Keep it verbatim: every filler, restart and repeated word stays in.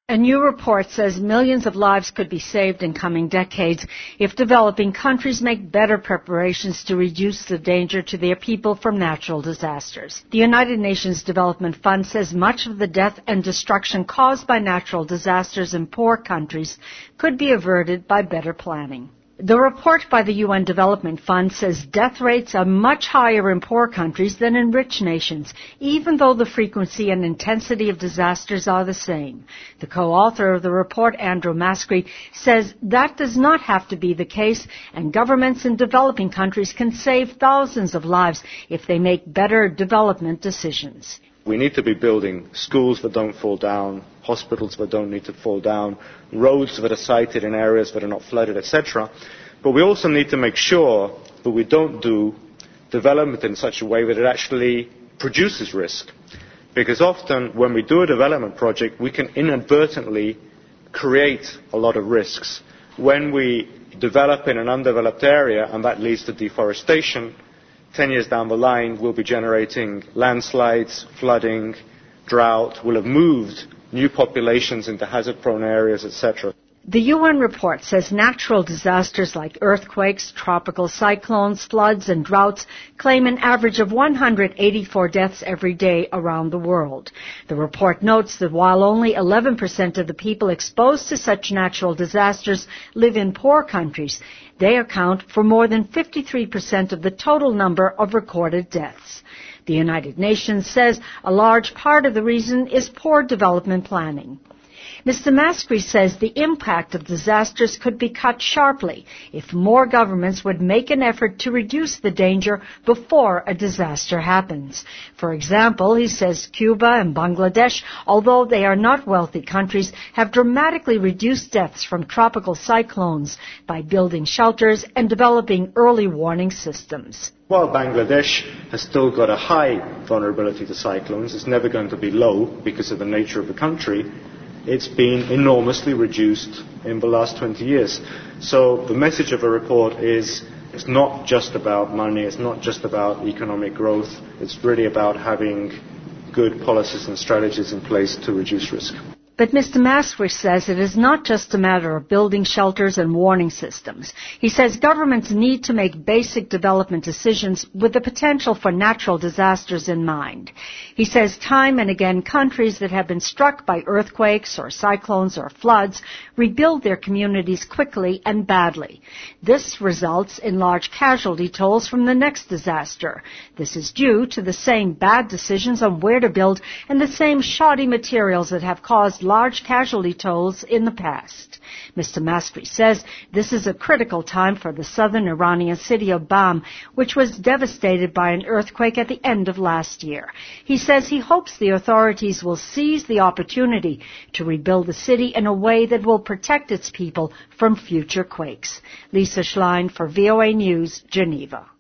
A new report says millions of lives could be saved in coming decades if developing countries make better preparations to reduce the danger to their people from natural disasters. The United Nations Development Fund says much of the death and destruction caused by natural disasters in poor countries could be averted by better planning. The report by the U N Development Fund says death rates are much higher in poor countries than in rich nations, even though the frequency and intensity of disasters are the same. The co-author of the report, Andrew Mascri, says that does not have to be the case, and governments in developing countries can save thousands of lives if they make better development decisions. We need to be building schools that don't fall down, hospitals that don't need to fall down, roads that are sited in areas that are not flooded, et cetera. But we also need to make sure that we don't do development in such a way that it actually produces risk. Because often when we do a development project, we can inadvertently create a lot of risks. When we develop in an undeveloped area and that leads to deforestation, ten years down the line, we'll be generating landslides, flooding, drought. We'll have moved new populations into hazard-prone areas, et cetera. The U N report says natural disasters like earthquakes, tropical cyclones, floods, and droughts claim an average of one hundred eighty-four deaths every day around the world. The report notes that while only eleven percent of the people exposed to such natural disasters live in poor countries, they account for more than fifty-three percent of the total number of recorded deaths. The United Nations says a large part of the reason is poor development planning. Mister Mascri says the impact of disasters could be cut sharply if more governments would make an effort to reduce the danger before a disaster happens. For example, he says Cuba and Bangladesh, although they are not wealthy countries, have dramatically reduced deaths from tropical cyclones by building shelters and developing early warning systems. While Bangladesh has still got a high vulnerability to cyclones, it's never going to be low because of the nature of the country. It's been enormously reduced in the last twenty years. So the message of the report is it's not just about money, it's not just about economic growth, it's really about having good policies and strategies in place to reduce risk. But Mister Mascri says it is not just a matter of building shelters and warning systems. He says governments need to make basic development decisions with the potential for natural disasters in mind. He says time and again countries that have been struck by earthquakes or cyclones or floods rebuild their communities quickly and badly. This results in large casualty tolls from the next disaster. This is due to the same bad decisions on where to build and the same shoddy materials that have caused large casualty tolls in the past. Mister Mascri says this is a critical time for the southern Iranian city of Bam, which was devastated by an earthquake at the end of last year. He says he hopes the authorities will seize the opportunity to rebuild the city in a way that will protect its people from future quakes. Lisa Schlein for V O A News, Geneva.